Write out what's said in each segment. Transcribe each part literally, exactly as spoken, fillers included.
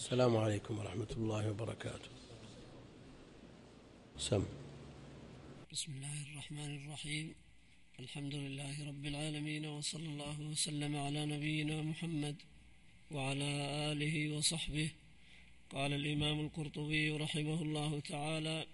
السلام عليكم ورحمة الله وبركاته. سم. بسم الله الرحمن الرحيم. الحمد لله رب العالمين، وصلى الله وسلم على نبينا محمد وعلى آله وصحبه. قال الإمام القرطبي رحمه الله تعالى: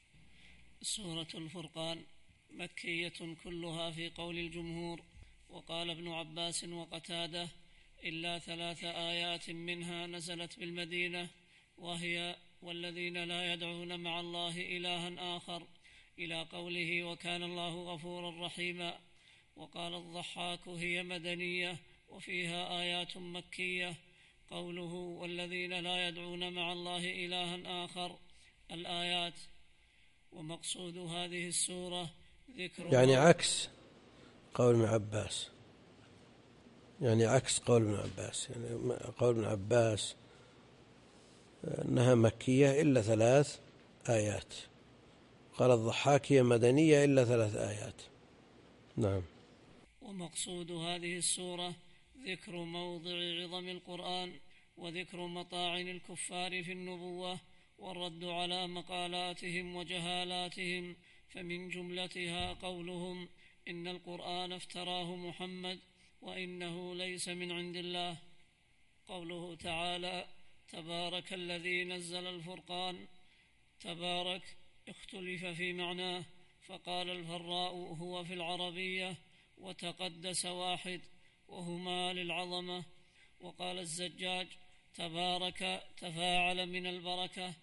سورة الفرقان مكية كلها في قول الجمهور. وقال ابن عباس وقتادة: إلا ثلاث آيات منها نزلت بالمدينة، وهي: والذين لا يدعون مع الله إلها آخر، إلى قوله وكان الله غفورا رحيما. وقال الضحاك: هي مدنية وفيها آيات مكية. قوله والذين لا يدعون مع الله إلها آخر الآيات. ومقصود هذه السورة ذكر يعني عكس قول ابن عباس، يعني عكس قول ابن عباس يعني قول ابن عباس أنها مكية إلا ثلاث آيات. قال الضحاك: هي مدنية إلا ثلاث آيات. نعم. ومقصود هذه السورة ذكر موضع عظم القرآن، وذكر مطاعن الكفار في النبوة، والرد على مقالاتهم وجهالاتهم. فمن جملتها قولهم: إن القرآن افتراه محمد وإنه ليس من عند الله. قوله تعالى: تبارك الذي نزل الفرقان. تبارك اختلف في معناه، فقال الفراء هو في العربية، وتقدس واحد، وهما للعظمة. وقال الزجاج: تبارك تفاعل من البركة.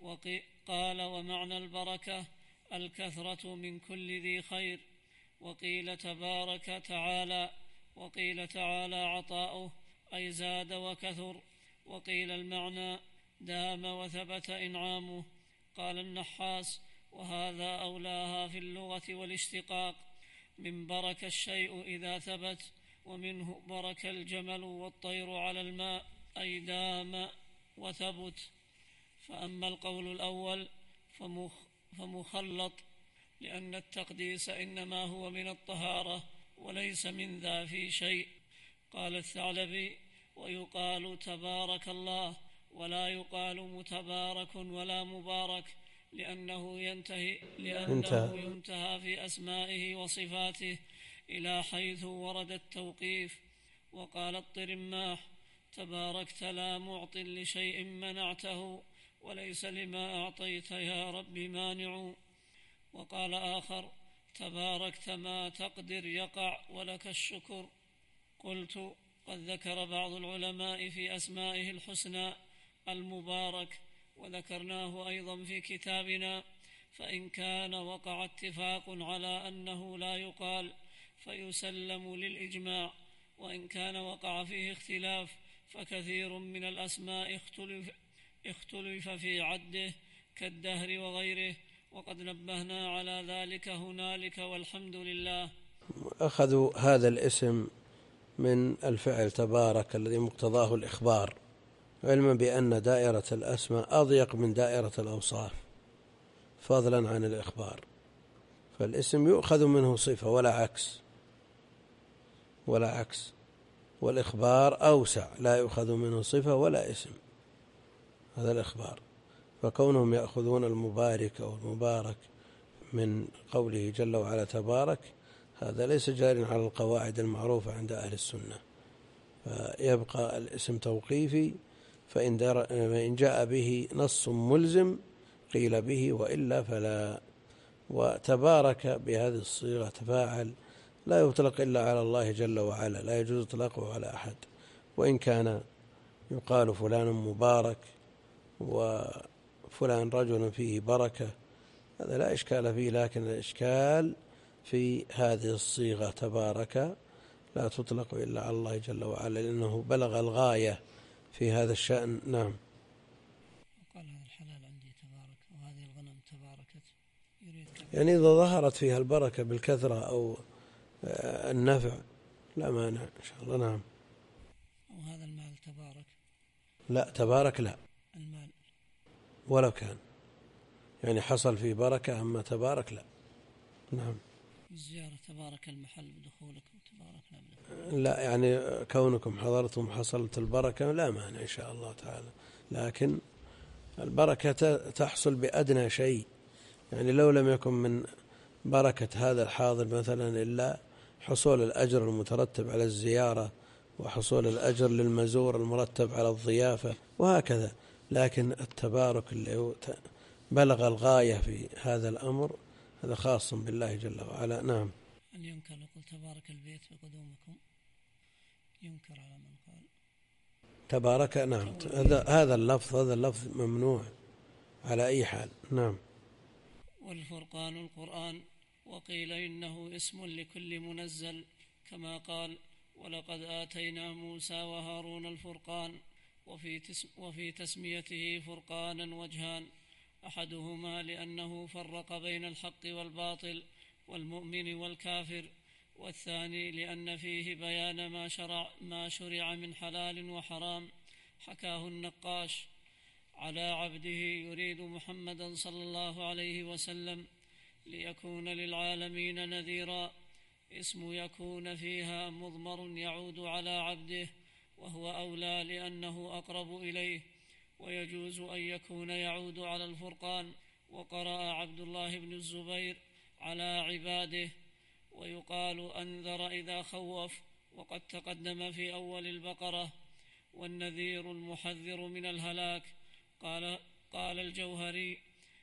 وقال: ومعنى البركة الكثرة من كل ذي خير. وقيل تبارك تعالى. وقيل تعالى عطاؤه أي زاد وكثر. وقيل المعنى دام وثبت إنعامه. قال النحاس: وهذا أولاها في اللغة والاشتقاق، من برك الشيء إذا ثبت، ومنه برك الجمل والطير على الماء أي دام وثبت. فأما القول الأول فمخ فمخلط، لأن التقديس إنما هو من الطهارة وليس من ذا في شيء. قال الثعلبي: ويقال تبارك الله، ولا يقال متبارك ولا مبارك، لأنه ينتهي, لأنه ينتهى في أسمائه وصفاته إلى حيث ورد التوقيف. وقال الطرماح: تباركت لا معط لشيء منعته، وليس لما أعطيت يا رب مانع. وقال آخر: تباركت ما تقدر يقع ولك الشكر. قلت: قد ذكر بعض العلماء في أسمائه الحسنى المبارك، وذكرناه أيضا في كتابنا، فإن كان وقع اتفاق على أنه لا يقال فيسلم للإجماع، وإن كان وقع فيه اختلاف فكثير من الأسماء اختلف, اختلف في عده كالدهر وغيره، وقد نبهنا على ذلك هنالك والحمد لله. أخذوا هذا الاسم من الفعل تبارك الذي مقتضاه الإخبار، علما بأن دائرة الأسماء أضيق من دائرة الأوصاف فضلا عن الإخبار، فالاسم يؤخذ منه صفة ولا عكس ولا عكس والإخبار أوسع، لا يؤخذ منه صفة ولا اسم، هذا الإخبار. فكونهم يأخذون المبارك أو المبارك من قوله جل وعلا تبارك، هذا ليس جار على القواعد المعروفة عند أهل السنة، فيبقى الاسم توقيفي، فإن جاء به نص ملزم قيل به، وإلا فلا. وتبارك بهذه الصيغة تفاعل لا يطلق إلا على الله جل وعلا، لا يجوز إطلاقه على أحد، وإن كان يقال فلان مبارك وفلان رجل فيه بركة، هذا لا إشكال فيه، لكن الإشكال في هذه الصيغة تبارك لا تطلق إلا على الله جل وعلا، لأنه بلغ الغاية في هذا الشأن. نعم. وقال هذا الحلال عندي تبارك، وهذه الغنم تباركت، يعني إذا ظهرت فيها البركة بالكثرة أو النفع لا مانع إن شاء الله. نعم. وهذا المال تبارك، لا تبارك لا، المال ولو كان يعني حصل فيه بركة، أما تبارك لا. نعم. الزيارة تبارك المحل بدخولكم تبارك. لا يعني كونكم حضرتم حصلت البركة لا مانع إن شاء الله تعالى، لكن البركة تحصل بأدنى شيء، يعني لو لم يكن من بركة هذا الحاضر مثلا إلا حصول الأجر المترتب على الزيارة وحصول الأجر للمزور المرتب على الضيافة وهكذا، لكن التبارك اللي بلغ الغاية في هذا الأمر هذا خاص بالله جل وعلا. نعم. أن ينكر لقل تبارك البيت بقدومكم، ينكر على من قال تبارك. نعم، هذا هذا اللفظ هذا اللفظ ممنوع على أي حال. نعم. والفرقان القرآن، وقيل إنه اسم لكل منزل، كما قال ولقد آتينا موسى وهارون الفرقان، وفي, تسم وفي تسميته فرقانا وجهان، أحدهما لأنه فرق بين الحق والباطل والمؤمن والكافر، والثاني لأن فيه بيان ما شرع, ما شرع من حلال وحرام. حكاه النقاش على عبده يريد محمدا صلى الله عليه وسلم ليكون للعالمين نذيرا. اسم يكون فيها مضمر يعود على عبده، وهو أولى لأنه أقرب إليه، ويجوز أن يكون يعود على الفرقان. وقرأ عبد الله بن الزبير على عباده، ويقال أنذر إذا خوف، وقد تقدم في أول البقرة. والنذير المحذر من الهلاك. قال, قال الجوهري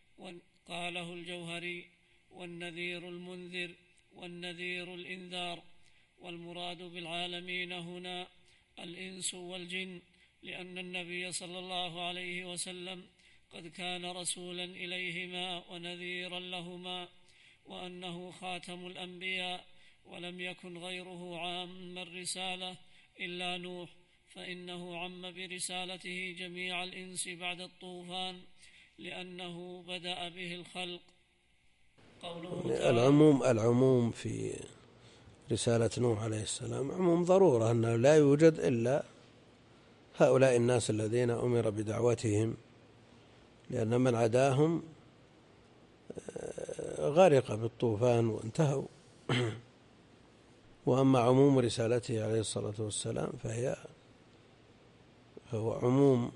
قاله الجوهري والنذير المنذر والنذير الإنذار. والمراد بالعالمين هنا الإنس والجن، لأن النبي صلى الله عليه وسلم قد كان رسولا إليهما ونذيرا لهما، وأنه خاتم الأنبياء، ولم يكن غيره عام الرسالة إلا نوح، فإنه عم برسالته جميع الإنس بعد الطوفان، لأنه بدأ به الخلق. العموم العموم في رسالة نوح عليه السلام عموم ضرورة، أنه لا يوجد إلا هؤلاء الناس الذين أمر بدعوتهم، لأن من عداهم غرق بالطوفان وانتهوا. وأما عموم رسالته عليه الصلاة والسلام فهي فهو عموم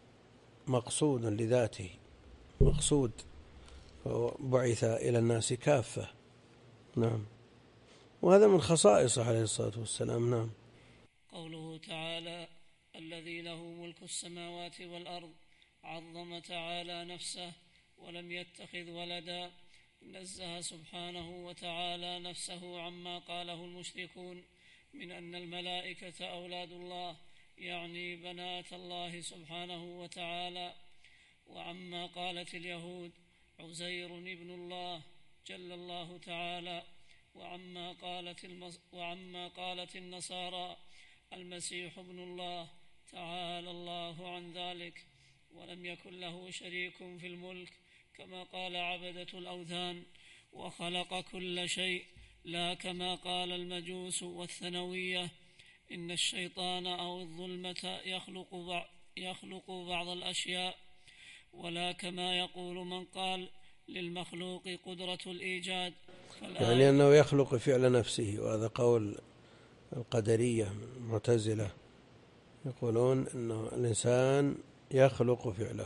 مقصود لذاته، مقصود، فهو بعث إلى الناس كافة. نعم. وهذا من خصائصه عليه الصلاة والسلام. نعم. قوله تعالى الذي له ملك السماوات والأرض، عظم تعالى نفسه ولم يتخذ ولدا، نزه سبحانه وتعالى نفسه عما قاله المشركون من أن الملائكة أولاد الله، يعني بنات الله سبحانه وتعالى، وعما قالت اليهود عزير ابن الله جل الله تعالى، وعما قالت, المص... وعما قالت النصارى المسيح ابن الله تعالى الله عن ذلك، ولم يكن له شريك في الملك كما قال عبدة الأوثان، وخلق كل شيء، لا كما قال المجوس والثنوية إن الشيطان أو الظلمة يخلق بعض, يخلق بعض الأشياء، ولا كما يقول من قال للمخلوق قدرة الإيجاد، يعني أنه يخلق فعل نفسه، وهذا قول القدرية المعتزلة، يقولون أنه الإنسان يخلق فعله،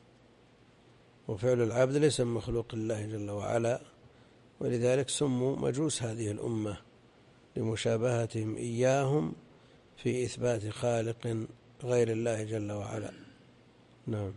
وفعل العبد ليس من مخلوق الله جل وعلا، ولذلك سموا مجوس هذه الأمة لمشابهتهم إياهم في إثبات خالق غير الله جل وعلا. نعم.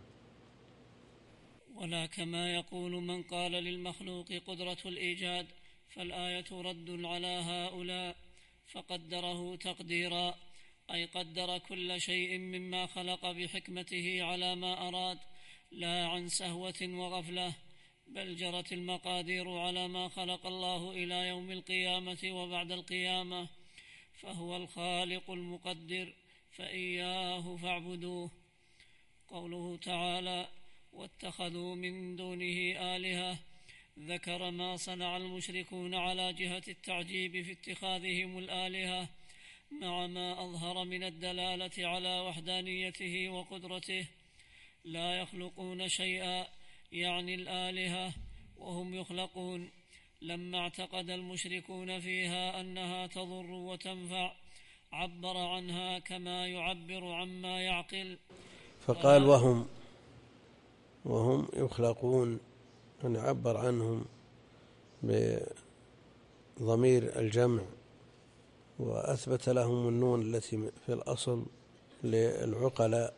ولا كما يقول من قال للمخلوق قدرة الإيجاد، فالآية رد على هؤلاء، فقدره تقديرا، أي قدر كل شيء مما خلق بحكمته على ما أراد، لا عن سهوة وغفلة، بل جرت المقادير على ما خلق الله إلى يوم القيامة وبعد القيامة، فهو الخالق المقدر، فإياه فاعبدوه. قوله تعالى واتخذوا من دونه آلهة، ذكر ما صنع المشركون على جهة التعجيب في اتخاذهم الآلهة، مع ما أظهر من الدلالة على وحدانيته وقدرته. لا يخلقون شيئا يعني الآلهة وهم يخلقون، لما اعتقد المشركون فيها أنها تضر وتنفع عبر عنها كما يعبر عما يعقل. فقال وهم وهم يخلقون، أن يعبر عنهم بضمير الجمع، وأثبت لهم النون التي في الأصل للعقلاء،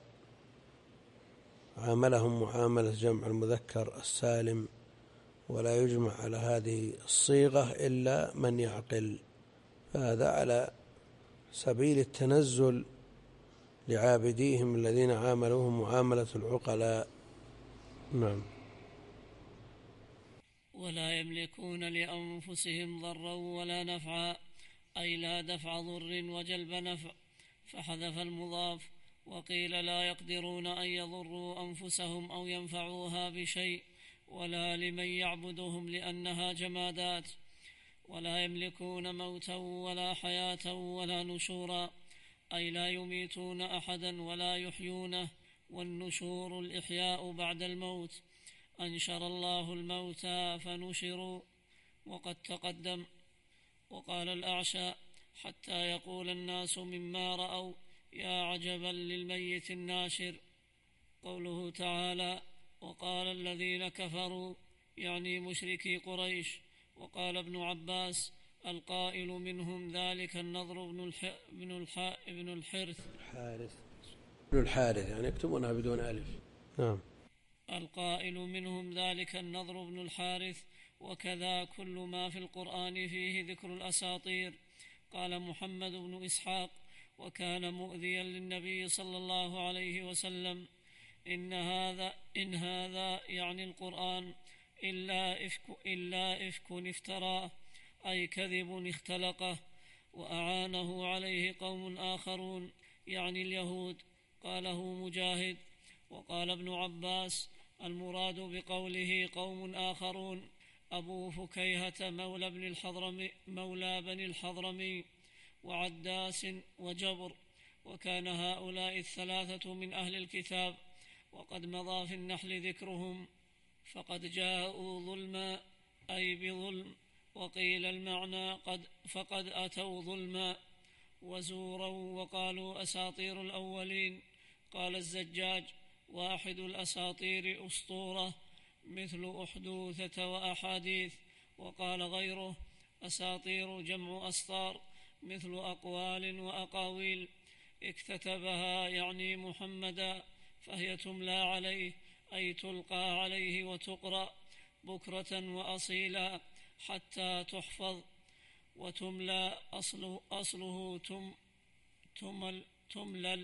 عاملهم معاملة جمع المذكر السالم، ولا يجمع على هذه الصيغة إلا من يعقل. فهذا على سبيل التنزل لعابديهم الذين عاملوهم معاملة العقلاء. نعم. ولا يملكون لأنفسهم ضرا ولا نفعا، أي لا دفع ضر وجلب نفع، فحذف المضاف. وقيل لا يقدرون أن يضروا أنفسهم أو ينفعوها بشيء، ولا لمن يعبدهم لأنها جمادات. ولا يملكون موتا ولا حياة ولا نشورا، أي لا يميتون أحدا ولا يحيونه، والنشور الإحياء بعد الموت. أنشر الله الموتى فنشروا، وقد تقدم. وقال الأعشى حتى يقول الناس مما رأوا يا عجبا للميت الناشر. قوله تعالى وقال الذين كفروا، يعني مشركي قريش. وقال ابن عباس القائل منهم ذلك النضر بن الح... بن الح... بن الحرث الحارث بن الحارث، يعني يكتبونها بدون ألف. نعم. القائل منهم ذلك النضر بن الحارث. وكذا كل ما في القرآن فيه ذكر الأساطير. قال محمد بن إسحاق وكان مؤذيا للنبي صلى الله عليه وسلم: إن هذا إن هذا يعني القرآن إلا إفك, إلا إفك افتراه، أي كذب اختلقه، وأعانه عليه قوم آخرون، يعني اليهود. قاله مجاهد. وقال ابن عباس المراد بقوله قوم آخرون أبو فكيهة مولى بن الحضرمي مولى بني الحضرمي وعداس وجبر، وكان هؤلاء الثلاثة من أهل الكتاب، وقد مضى في النحل ذكرهم. فقد جاءوا ظلما، أي بظلم. وقيل المعنى قد فقد أتوا ظلما وزورا، وقالوا أساطير الأولين. قال الزجاج واحد الأساطير أسطورة مثل أحدوثة وأحاديث. وقال غيره أساطير جمع أسطار مثل أقوال وأقاويل اكتتبها، يعني محمدا، فهي تملى عليه، أي تلقى عليه وتقرأ بكرة وأصيلا حتى تحفظ. وتملى أصله, أصله تم تمل تملل،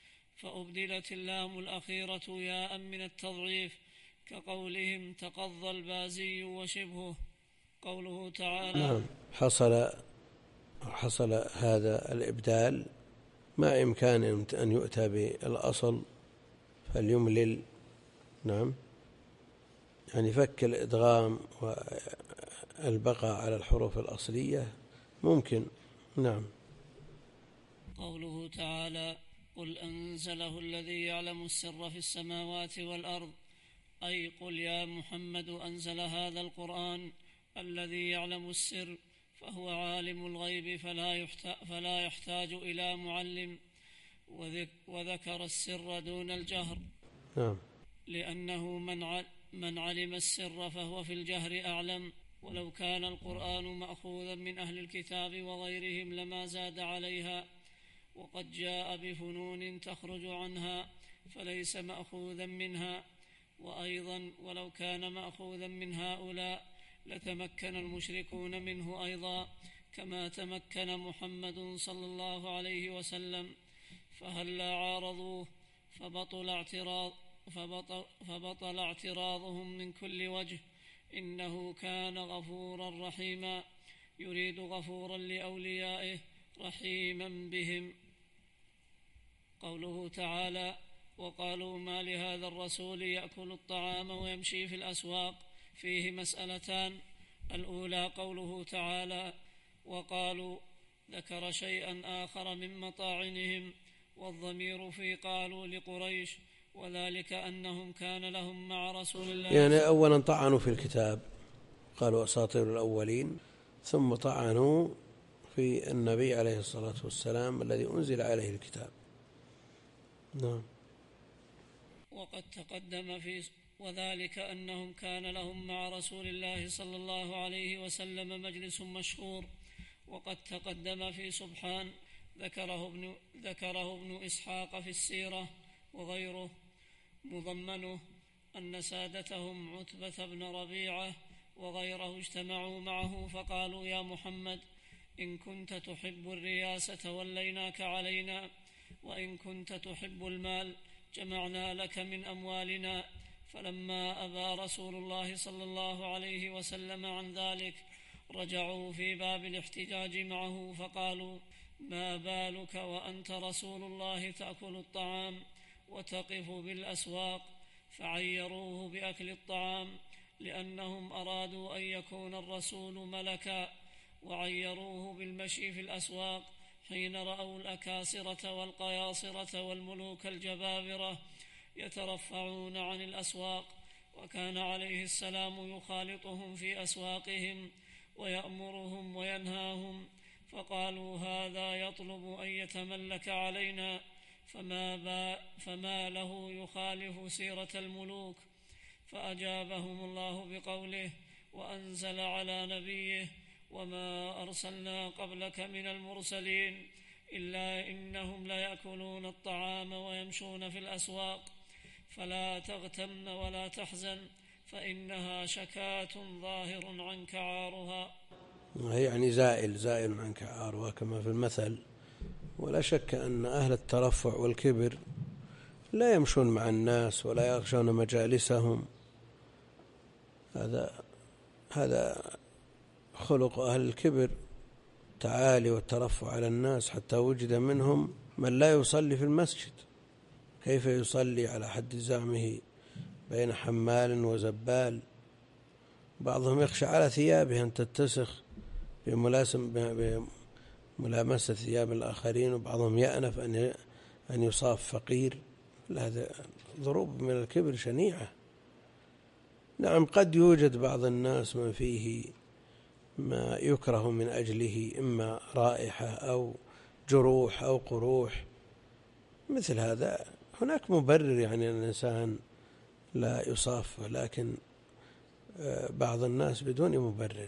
فأبدلت اللام الأخيرة ياء من التضعيف، كقولهم تقضى البازي وشبهه. قوله تعالى نعم. حصل حصل هذا الإبدال مع إمكان أن يؤتى بالأصل فليملل. نعم، يعني فك الإدغام والبقاء على الحروف الأصلية ممكن. نعم. قوله تعالى قل أنزله الذي يعلم السر في السماوات والأرض، أي قل يا محمد أنزل هذا القرآن الذي يعلم السر، فهو عالم الغيب فلا يحتاج إلى معلم. وذكر السر دون الجهر. نعم. لأنه من علم السر فهو في الجهر أعلم. ولو كان القرآن مأخوذا من أهل الكتاب وغيرهم لما زاد عليها، وقد جاء بفنون تخرج عنها فليس مأخوذا منها. وأيضا ولو كان مأخوذا من هؤلاء لتمكن المشركون منه أيضا، كما تمكن محمد صلى الله عليه وسلم، فهلا عارضوه فبطل اعتراض فبطل, فبطل اعتراضهم من كل وجه. إنه كان غفورا رحيما، يريد غفورا لأوليائه رحيما بهم. قوله تعالى وقالوا ما لهذا الرسول يأكل الطعام ويمشي في الأسواق، فيه مسألتان. الأولى قوله تعالى وقالوا، ذكر شيئا آخر من مطاعنهم، والضمير في قالوا لقريش، وذلك أنهم كان لهم مع رسول الله. يعني أولا طعنوا في الكتاب، قالوا أساطير الأولين، ثم طعنوا في النبي عليه الصلاة والسلام الذي أنزل عليه الكتاب. نعم. وقد تقدم في وذلك أنهم كان لهم مع رسول الله صلى الله عليه وسلم مجلس مشهور، وقد تقدم في سبحان ذكره ابن, ذكره ابن إسحاق في السيرة وغيره مضمنه أن سادتهم عتبة بن ربيعة وغيره اجتمعوا معه فقالوا: يا محمد، إن كنت تحب الرياسة وليناك علينا، وإن كنت تحب المال جمعنا لك من أموالنا. فلما أبى رسول الله صلى الله عليه وسلم عن ذلك رجعوا في باب الاحتجاج معه فقالوا: ما بالك وأنت رسول الله تأكل الطعام وتقف بالأسواق؟ فعيروه بأكل الطعام لأنهم أرادوا أن يكون الرسول ملكا، وعيروه بالمشي في الأسواق حين رأوا الأكاسرة والقياصرة والملوك الجبابرة يترفعون عن الأسواق، وكان عليه السلام يخالطهم في أسواقهم ويأمرهم وينهاهم، فقالوا: هذا يطلب أن يتملك علينا، فما, با فما له يخالف سيرة الملوك. فأجابهم الله بقوله: وأنزل على نبيه: وما أرسلنا قبلك من المرسلين إلا إنهم ليأكلون الطعام ويمشون في الأسواق، فلا تغتم ولا تحزن فإنها شكاة ظاهر عنك عارها. يعني زائل زائل عنك عارها كما في المثل. ولا شك أن أهل الترفع والكبر لا يمشون مع الناس ولا يغشون مجالسهم، هذا هذا خلق أهل الكبر، تعالي والترفع على الناس، حتى وجد منهم من لا يصلي في المسجد. كيف يصلي على حد زعمه بين حمال وزبال؟ بعضهم يخشى على ثيابه أن تتسخ بملامسة ثياب الآخرين، وبعضهم يأنف أن يصاف فقير. هذا ضروب من الكبر شنيعة. نعم، قد يوجد بعض الناس من فيه ما يكره من أجله، إما رائحة أو جروح أو قروح، مثل هذا هناك مبرر يعني أن الإنسان لا يصاف، لكن بعض الناس بدون مبرر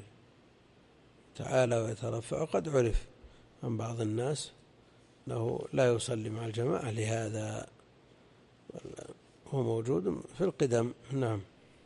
تعالى ويترفع. قد عرف عن بعض الناس أنه لا يصلي مع الجماعة لهذا، هو موجود في القدم. نعم.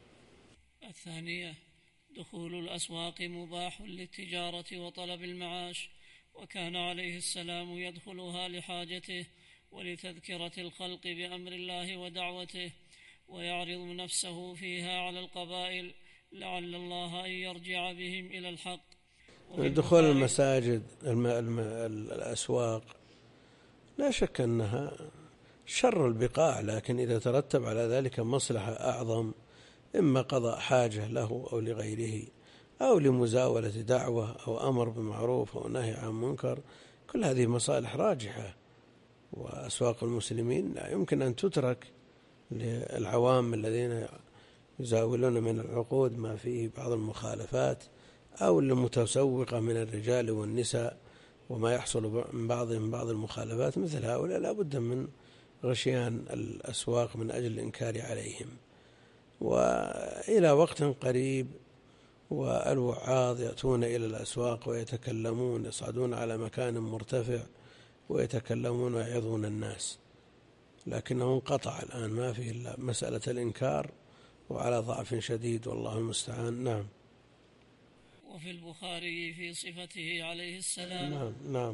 الثانية: دخول الأسواق مباح للتجارة وطلب المعاش، وكان عليه السلام يدخلها لحاجته ولتذكرة الخلق بأمر الله ودعوته، ويعرض نفسه فيها على القبائل لعل الله أن يرجع بهم إلى الحق. دخول المساجد الم... الم... الأسواق لا شك أنها شر البقاع، لكن إذا ترتب على ذلك مصلحة أعظم، إما قضاء حاجة له أو لغيره، أو لمزاولة دعوة، أو أمر بمعروف أو نهي عن منكر، كل هذه مصالح راجحة. وأسواق المسلمين لا يمكن أن تترك للعوام الذين يزاولون من العقود ما فيه بعض المخالفات، أو للمتسوقة من الرجال والنساء وما يحصل من بعضهم بعض المخالفات. مثل هؤلاء لا بد من غشيان الأسواق من أجل الإنكار عليهم. وإلى وقت قريب والوعاظ يأتون إلى الأسواق ويتكلمون، يصعدون على مكان مرتفع ويتكلمون ويعظون الناس، لكنه انقطع الآن، ما فيه إلا مسألة الإنكار وعلى ضعف شديد، والله المستعان. نعم. وفي البخاري في صفته عليه السلام. نعم نعم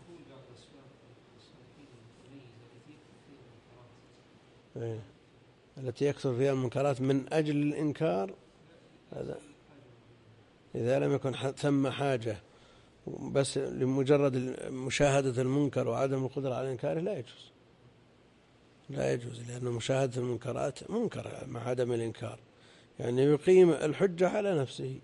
إيه. التي يكثر فيها المنكرات من أجل الإنكار، هذا إذا لم يكن ثم حاجة بس لمجرد مشاهدة المنكر وعدم القدرة على إنكاره لا يجوز، لا يجوز، لأن مشاهدة المنكرات منكر مع عدم الإنكار، يعني يقيم الحجة على نفسه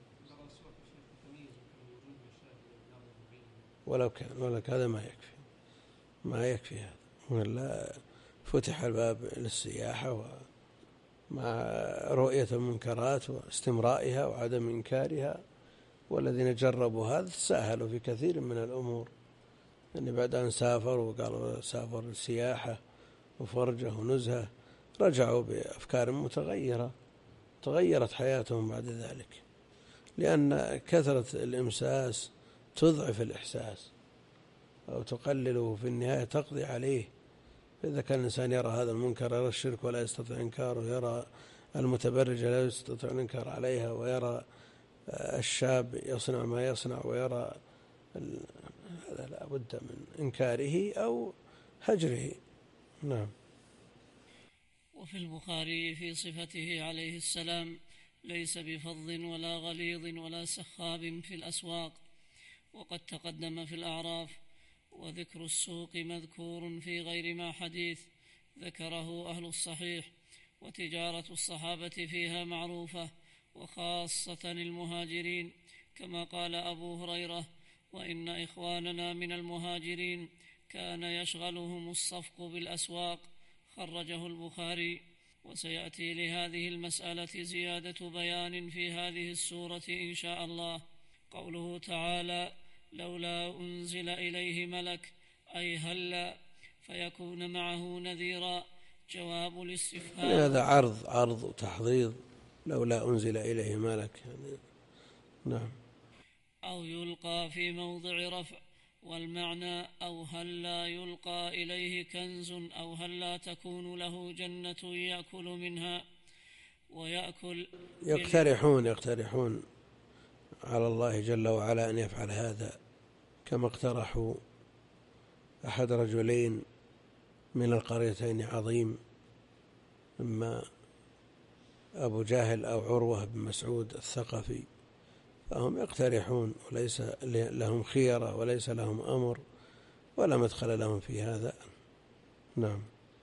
ولو كان ولك هذا ما يكفي، ما يكفي هذا، ولا فتح الباب للسياحة ومع رؤية المنكرات واستمرائها وعدم إنكارها. والذين جربوا هذا تساهلوا في كثير من الأمور، يعني بعد أن سافروا وقالوا سافر السياحة وفرجة ونزهة، رجعوا بأفكار متغيرة، تغيرت حياتهم بعد ذلك، لأن كثرة الإمساس تضعف الإحساس أو تقلله، في النهاية تقضي عليه. إذا كان الإنسان يرى هذا المنكر، يرى الشرك ولا يستطيع إنكاره، يرى المتبرجة لا يستطيع الإنكار عليها، ويرى الشاب يصنع ما يصنع ويرى، هذا لا بد من إنكاره أو هجره. نعم. وفي البخاري في صفته عليه السلام: ليس بفظ ولا غليظ ولا سخاب في الأسواق. وقد تقدم في الأعراف. وذكر السوق مذكور في غير ما حديث ذكره أهل الصحيح. وتجارة الصحابة فيها معروفة، وخاصة المهاجرين، كما قال أبو هريرة: وإن إخواننا من المهاجرين كان يشغلهم الصفق بالأسواق. خرجه البخاري. وسيأتي لهذه المسألة زيادة بيان في هذه السورة إن شاء الله. قوله تعالى: لولا أنزل إليه ملك، أي هلا، فيكون معه نذيرا. جواب الاستفهام. هذا عرض عرض وتحضيض، لولا أنزل إليه ملك يعني. نعم. أو يلقى في موضع رفع، والمعنى أو هلا يلقى إليه كنز، أو هلا تكون له جنة يأكل منها. ويأكل يقترحون يقترحون على الله جل وعلا أن يفعل هذا، كما اقترحوا أحد رجلين من القريتين عظيم، إما أبو جاهل أو عروة بن مسعود الثقفي، فهم يقترحون وليس لهم خيرة وليس لهم أمر ولا مدخل لهم في هذا. نعم.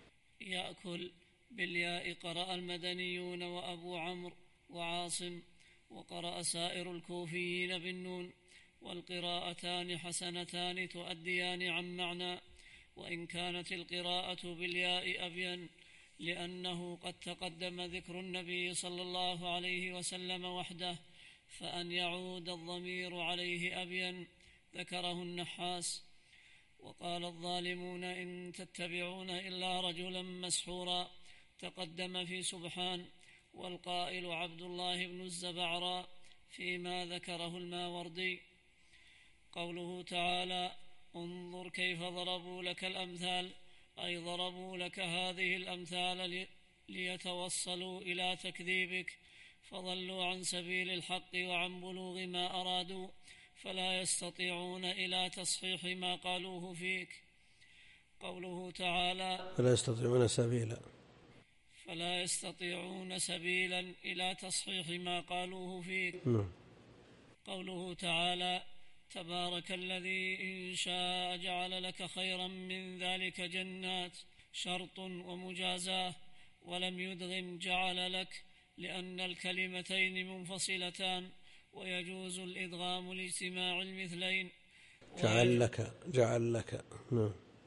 يأكل بالياء قرأ المدنيون وأبو عمرو وعاصم، وقرأ سائر الكوفيين بالنون، والقراءتان حسنتان تؤديان عن معنى، وإن كانت القراءة بالياء أبين، لأنه قد تقدم ذكر النبي صلى الله عليه وسلم وحده، فأن يعود الضمير عليه أبين. ذكره النحاس. وقال الظالمون إن تتبعون إلا رجلا مسحورا، تقدم في سبحان. والقائل عبد الله بن الزبعراء فيما ذكره الماوردي. قوله تعالى: انظر كيف ضربوا لك الأمثال، أي ضربوا لك هذه الأمثال ليتوصلوا إلى تكذيبك، فضلوا عن سبيل الحق وعن بلوغ ما أرادوا، فلا يستطيعون إلى تصحيح ما قالوه فيك. قوله تعالى: فلا يستطيعون سبيلا فلا يستطيعون سبيلا إلى تصحيح ما قالوه فيك. م. قوله تعالى: تبارك الذي إن شاء جعل لك خيرا من ذلك جنات، شرط ومجازاه، ولم يدغم جعل لك، لأن الكلمتين منفصلتان، ويجوز الإدغام لاجتماع المثلين. جعل لك جعل لك نعم.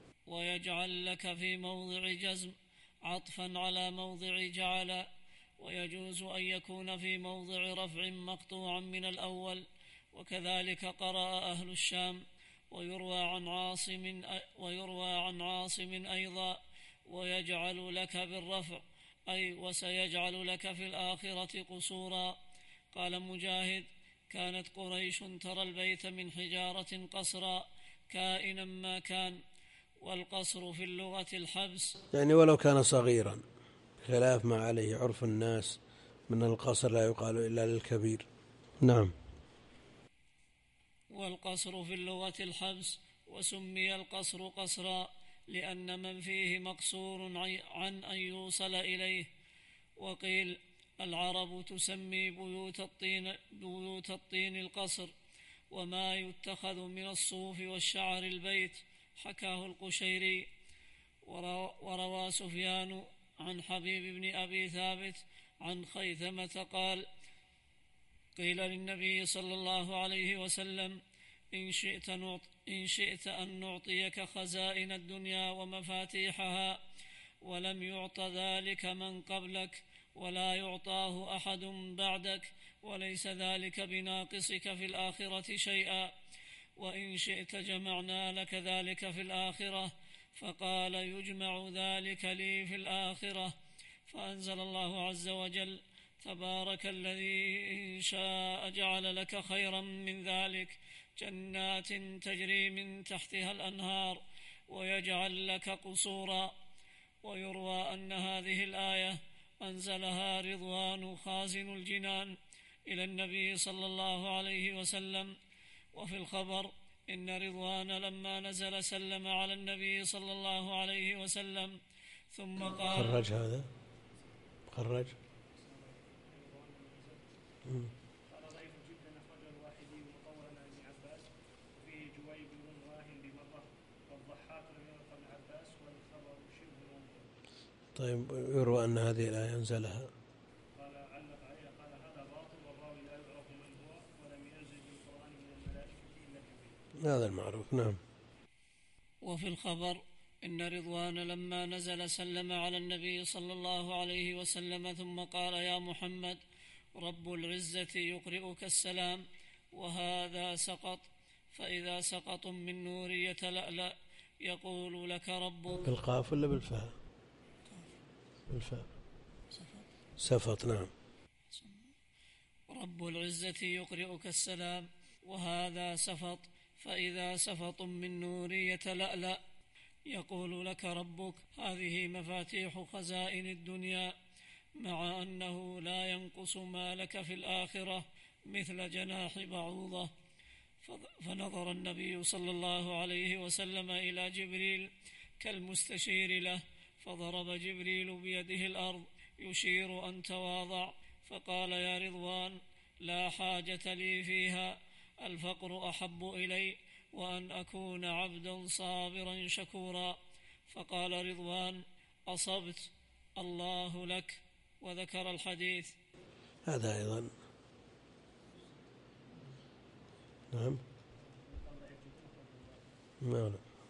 ويجعل لك في موضع جزم عطفا على موضع جعل، ويجوز أن يكون في موضع رفع مقطوعا من الأول، وكذلك قرأ أهل الشام. ويروى عن عاصم ويروى عن عاصم أيضا: ويجعل لك بالرفع، أي وسيجعل لك في الآخرة قصورا. قال مجاهد: كانت قريش ترى البيت من حجارة قصرا كائنا ما كان. والقصر في اللغة الحبس، يعني ولو كان صغيرا، خلاف ما عليه عرف الناس من القصر لا يقال إلا للكبير. نعم. والقصر في اللغة الحبس، وسمي القصر قصرا لأن من فيه مقصور عن أن يوصل إليه. وقيل: العرب تسمي بيوت الطين, بيوت الطين القصر، وما يتخذ من الصوف والشعر البيت. حكاه القشيري. وروى سفيان عن حبيب بن أبي ثابت عن خيثمة قال: قيل للنبي صلى الله عليه وسلم: إن شئت, إن شئت أن نعطيك خزائن الدنيا ومفاتيحها، ولم يعط ذلك من قبلك ولا يعطاه أحد بعدك، وليس ذلك بناقصك في الآخرة شيئا، وإن شئت جمعنا لك ذلك في الآخرة. فقال: يجمع ذلك لي في الآخرة، فأنزل الله عز وجل: تبارك الذي إن شاء جعل لك خيرا من ذلك جنات تجري من تحتها الأنهار ويجعل لك قصورا. ويروى أن هذه الآية أنزلها رضوان خازن الجنان إلى النبي صلى الله عليه وسلم. وفي الخبر إن رضوان لما نزل سلم على النبي صلى الله عليه وسلم ثم قال: خرج هذا خرج قال ضعيف جدا أخرجه الواحدي مطولا عن ابن عباس وفيه جويب بن راهن بمرة والضحاك لم يلق ابن عباس والخبر شبه موضوع. طيب، يروى أن هذه الآية أنزلها. قال علق عليها قال هذا باطل والراوي لا يعرف من هو ولم ينزل بالقرآن من الملائكة إلا كبير. هذا المعروف. نعم. وفي الخبر إن رضوان لما نزل سلم على النبي صلى الله عليه وسلم ثم قال: يا محمد رب العزة يقرئك السلام وهذا سقط، فإذا سقط من نور يتلألأ يقول لك ربك. بالقاف ولا بالفاء؟ بالفاء. سفط. نعم. رب العزة يقرئك السلام وهذا سفط، فإذا سفط من نور يتلألأ يقول لك ربك. هذه مفاتيح خزائن الدنيا، مع أنه لا ينقص ما لك في الآخرة مثل جناح بعوضة. فنظر النبي صلى الله عليه وسلم إلى جبريل كالمستشير له، فضرب جبريل بيده الأرض يشير أن تواضع، فقال: يا رضوان لا حاجة لي فيها، الفقر أحب إلي وأن أكون عبدا صابرا شكورا. فقال رضوان: أصبت، الله لك، وذكر الحديث. هذا أيضا. نعم. نعم.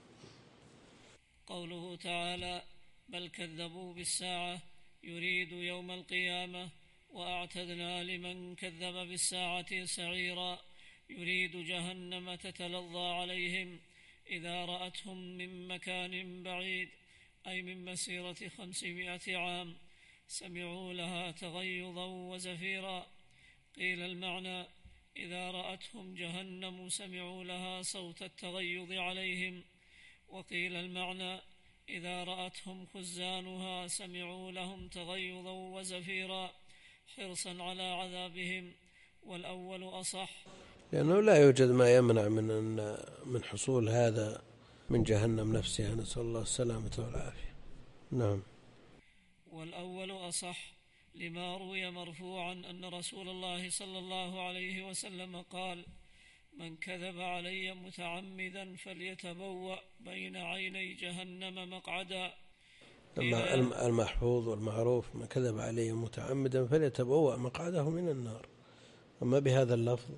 قوله تعالى: بل كذبوا بالساعة يريد يوم القيامة وأعتدنا لمن كذب بالساعة سعيرا، يريد جهنم تتلظى عليهم إذا رأتهم من مكان بعيد، أي من مسيرة خمسمائة عام، سمعوا لها تغيظا وزفيرا. قيل المعنى: إذا رأتهم جهنم سمعوا لها صوت التغيظ عليهم. وقيل المعنى: إذا رأتهم خزانها سمعوا لهم تغيظا وزفيرا حرصا على عذابهم. والأول أصح، لأنه لا يوجد ما يمنع من أن من حصول هذا من جهنم نفسها، نسأل الله السلامة والعافية. نعم. والأول أصح لما روي مرفوعا أن رسول الله صلى الله عليه وسلم قال: من كذب علي متعمدا فليتبوأ بين عيني جهنم مقعدا. المحفوظ والمعروف: من كذب علي متعمدا فليتبوأ مقعده من النار. أما بهذا اللفظ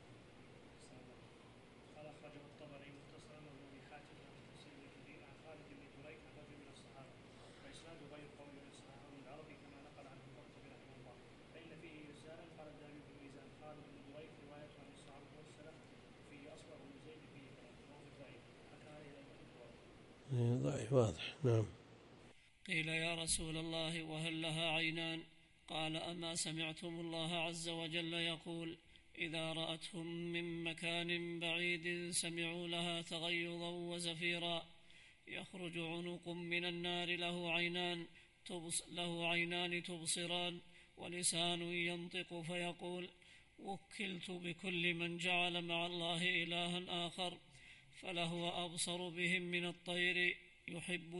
قال أخرجه الطبري متصلا وابن حاتم عن تفسير الكبير عن خالد بن دريك عن رجل من الصحابة، وإسناد غير قول من الصحابة من العربي كما نقل عنه القرطبي رحمه الله، فإن فيه إرسالا. قال الذهبي في الميزان: خالد بن دريك رواية عن الصحابة والسلف فيه أصبغ بن زيد فيه كلام وهو ضعيف، حكى عليه أيضا البخاري. ضعيف واضح. نعم. قيل: يا رسول الله وهل لها عينان؟ قال: أما سمعتم الله عز وجل يقول: إذا رأتهم من مكان بعيد سمعوا لها تغيظا وزفيرا. يخرج عنق من النار له عينان له عينان تبصران ولسان ينطق فيقول: وكلت بكل من جعل مع الله إلها آخر، فلهو أبصر بهم من الطير يحب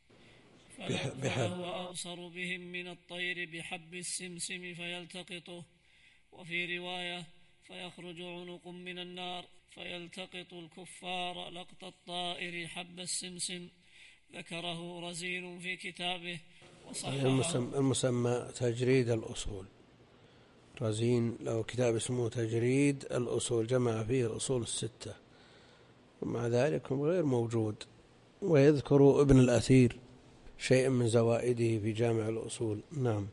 فلهو أبصر بهم من الطير بحب السمسم فيلتقطه. وفي رواية: فيخرج عنق من النار فيلتقط الكفار لقط الطائر حب السمسم. ذكره رزين في كتابه وصححه. المسمى تجريد الأصول. رزين له كتاب اسمه تجريد الأصول، جمع فيه الأصول الستة، ومع ذلك غير موجود. ويذكر ابن الأثير شيء من زوائده في جامع الأصول. نعم.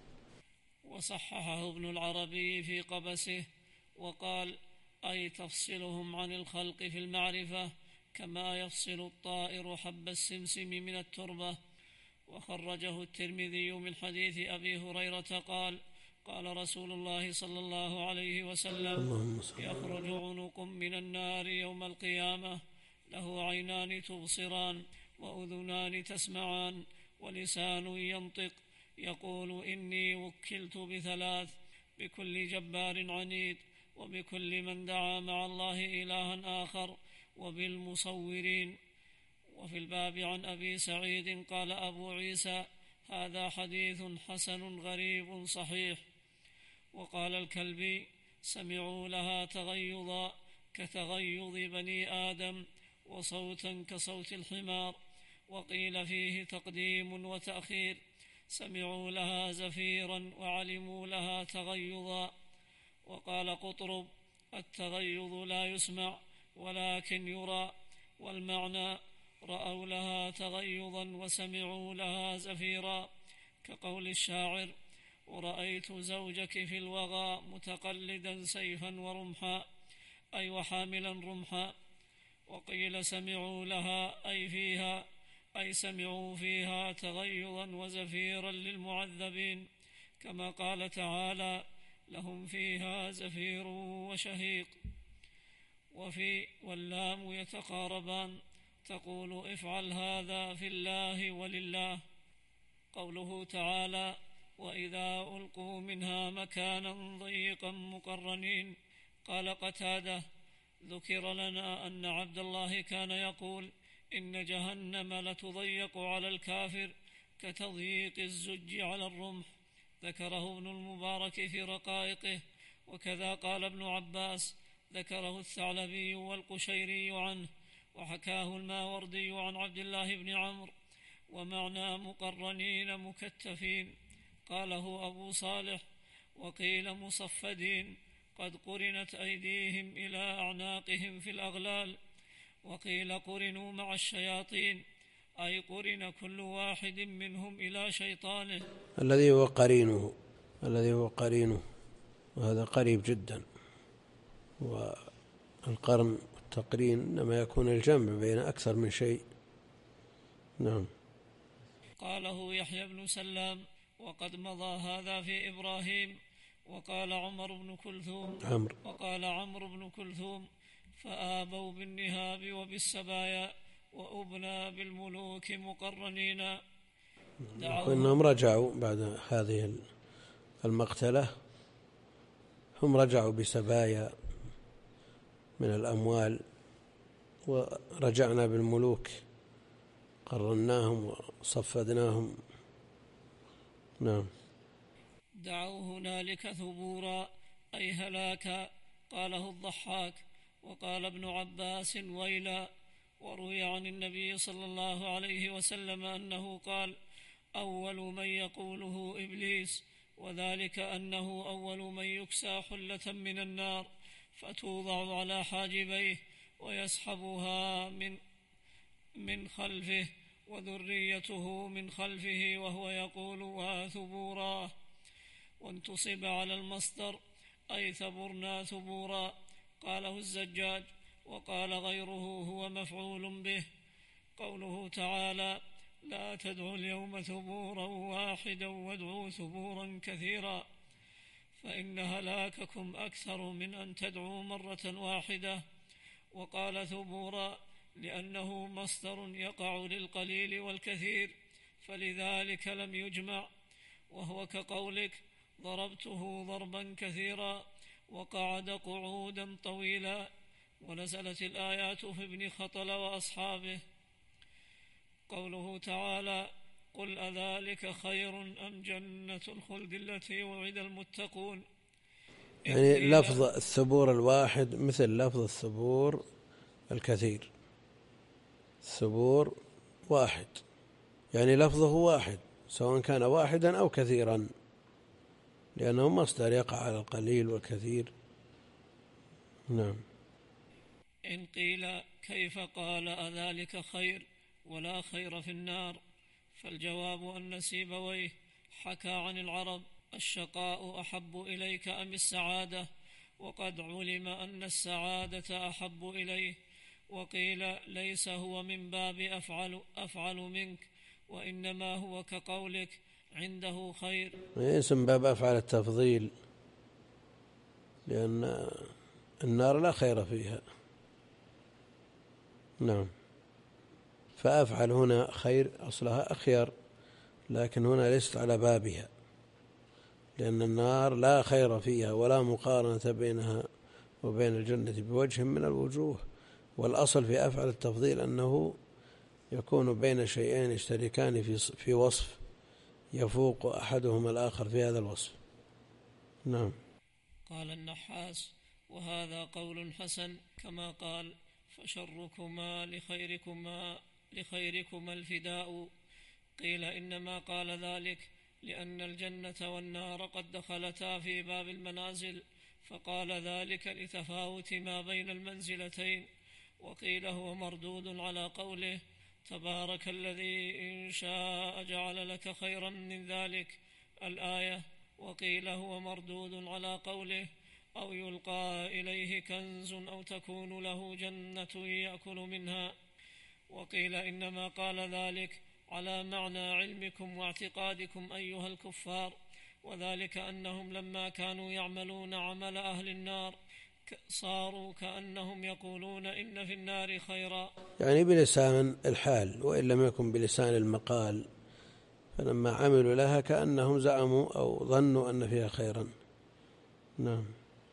وصححه ابن العربي في قبسه وقال: أي تفصلهم عن الخلق في المعرفة كما يفصل الطائر حب السمسم من التربة. وخرجه الترمذي من حديث أبي هريرة قال قال رسول الله صلى الله عليه وسلم يخرج عنق من النار يوم القيامة له عينان تبصران وأذنان تسمعان ولسان ينطق يقول إني وكلت بثلاث بكل جبار عنيد وبكل من دعا مع الله إلها آخر وبالمصورين. وفي الباب عن أبي سعيد قال أبو عيسى هذا حديث حسن غريب صحيح. وقال الكلبي سمعوا لها تغيظا كتغيظ بني آدم وصوتا كصوت الحمار. وقيل فيه تقديم وتأخير سمعوا لها زفيرا وعلموا لها تغيظا. وقال قطرب التغيظ لا يسمع ولكن يرى والمعنى رأوا لها تغيظا وسمعوا لها زفيرا كقول الشاعر ورأيت زوجك في الوغى متقلدا سيفا ورمحا أي وحاملا رمحا. وقيل سمعوا لها أي فيها أي سمعوا فيها تغيظا وزفيرا للمعذبين كما قال تعالى لهم فيها زفير وشهيق. وفي واللام يتقاربان تقول افعل هذا في الله ولله. قوله تعالى وإذا ألقوا منها مكانا ضيقا مقرنين. قال قتادة ذكر لنا أن عبد الله كان يقول إن جهنم لتضيق على الكافر كتضييق الزج على الرمح. ذكره ابن المبارك في رقائقه وكذا قال ابن عباس ذكره الثعلبي والقشيري عنه وحكاه الماوردي عن عبد الله بن عمرو. ومعنى مقرنين مكتفين قاله أبو صالح. وقيل مصفدين قد قرنت أيديهم إلى أعناقهم في الأغلال. وقيل قرنوا مع الشياطين أي قرن كل واحد منهم إلى شيطانه الذي هو قرينه الذي هو قرينه وهذا قريب جدا. والقرن والتقرين إنما يكون الجمع بين أكثر من شيء. نعم. قاله يحيى بن سلام وقد مضى هذا في إبراهيم. وقال عمر بن كلثوم عمر وقال عمرو بن كلثوم فآبوا بالنهاب وبالسبايا وأبنى بالملوك مقرنين. إنهم رجعوا بعد هذه المقتلة هم رجعوا بسبايا من الأموال ورجعنا بالملوك قرناهم وصفدناهم. نعم. دعوا هنالك ثبورا أي هلاكا قاله الضحاك. وقال ابن عباس ويلا. وروي عن النبي صلى الله عليه وسلم أنه قال أول من يقوله إبليس وذلك أنه أول من يكسى حلة من النار فتوضع على حاجبيه ويسحبها من من خلفه وذريته من خلفه وهو يقول وثبورا. وانتصب على المصدر أي ثبرنا ثبورا قاله الزجاج. وقال غيره هو مفعول به. قوله تعالى لا تدعوا اليوم ثبورا واحدا وادعوا ثبورا كثيرا فإن هلاككم أكثر من أن تدعوا مرة واحدة. وقال ثبورا لأنه مصدر يقع للقليل والكثير فلذلك لم يجمع. وهو كقولك ضربته ضربا كثيرا وقعد قعودا طويلا. ونزلت الآيات في ابن خطل وأصحابه. قوله تعالى قل أذلك خير أم جنة الخلد التي وعد المتقون. يعني لفظ الثبور الواحد مثل لفظ الثبور الكثير. الثبور واحد يعني لفظه واحد سواء كان واحدا أو كثيرا لأنه مصدر يقع على القليل والكثير. نعم. إن قيل كيف قال أذلك خير ولا خير في النار فالجواب أن سيبويه حكى عن العرب الشقاء أحب إليك أم السعادة وقد علم أن السعادة أحب إليه. وقيل ليس هو من باب أفعل, أفعل منك وإنما هو كقولك عنده خير. اسم باب أفعل التفضيل، لأن النار لا خير فيها. نعم. فأفعل هنا خير أصلها أخير، لكن هنا ليست على بابها، لأن النار لا خير فيها ولا مقارنة بينها وبين الجنة بوجه من الوجوه. والأصل في أفعل التفضيل أنه يكون بين شيئين يشتركان في في وصف يفوق أحدهما الآخر في هذا الوصف. نعم. قال النحاس: وهذا قول حسن، كما قال: فشركما لخيركما لخيركما الفداء. قيل إنما قال ذلك لأن الجنة والنار قد دخلتا في باب المنازل، فقال ذلك لتفاوت ما بين المنزلتين. وقيل هو مردود على قوله: تبارك الذي إن شاء جعل لك خيرا من ذلك، الآية. وقيل هو مردود على قوله: أو يلقى إليه كنز أو تكون له جنة يأكل منها. وقيل إنما قال ذلك على معنى علمكم واعتقادكم أيها الكفار، وذلك أنهم لما كانوا يعملون عمل أهل النار صاروا كأنهم يقولون إن في النار خيرا، يعني بلسان الحال، وإن لم يكن بلسان المقال، فلما عملوا لها كأنهم زعموا أو ظنوا أن فيها خيرا. نعم.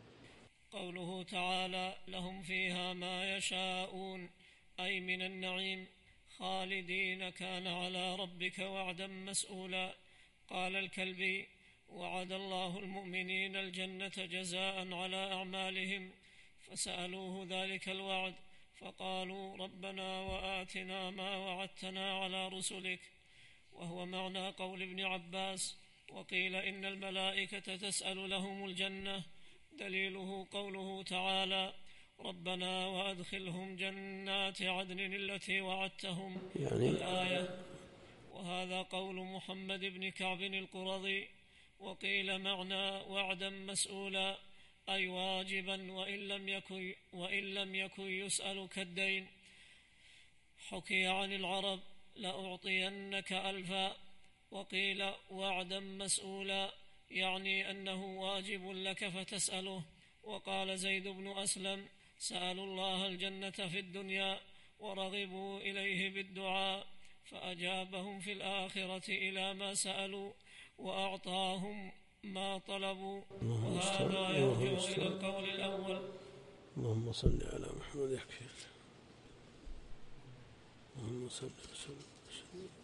قوله تعالى: لهم فيها ما يشاءون، أي من النعيم، خالدين كان على ربك وعدا مسؤولا. قال الكلبي: وعد الله المؤمنين الجنة جزاء على أعمالهم، فسألوه ذلك الوعد فقالوا: ربنا وآتنا ما وعدتنا على رسلك، وهو معنى قول ابن عباس. وقيل إن الملائكة تسأل لهم الجنة، دليله قوله تعالى: ربنا وأدخلهم جنات عدن التي وعدتهم، يعني الآية. وهذا قول محمد بن كعب القرظي. وقيل معنى وعدا مسؤولا أي واجبا وإن لم يكن, وإن لم يكن يسأل كالدين. حكي عن العرب: لأعطينك ألفا. وقيل وعدا مسؤولا يعني أنه واجب لك فتسأله. وقال زيد بن أسلم: سألوا الله الجنة في الدنيا ورغبوا إليه بالدعاء، فأجابهم في الآخرة إلى ما سألوا وأعطاهم ما طلبوا. وهذا يرجع إلى القول الأول. اللهم صل على محمد. يكفي. اللهم صل وسلم.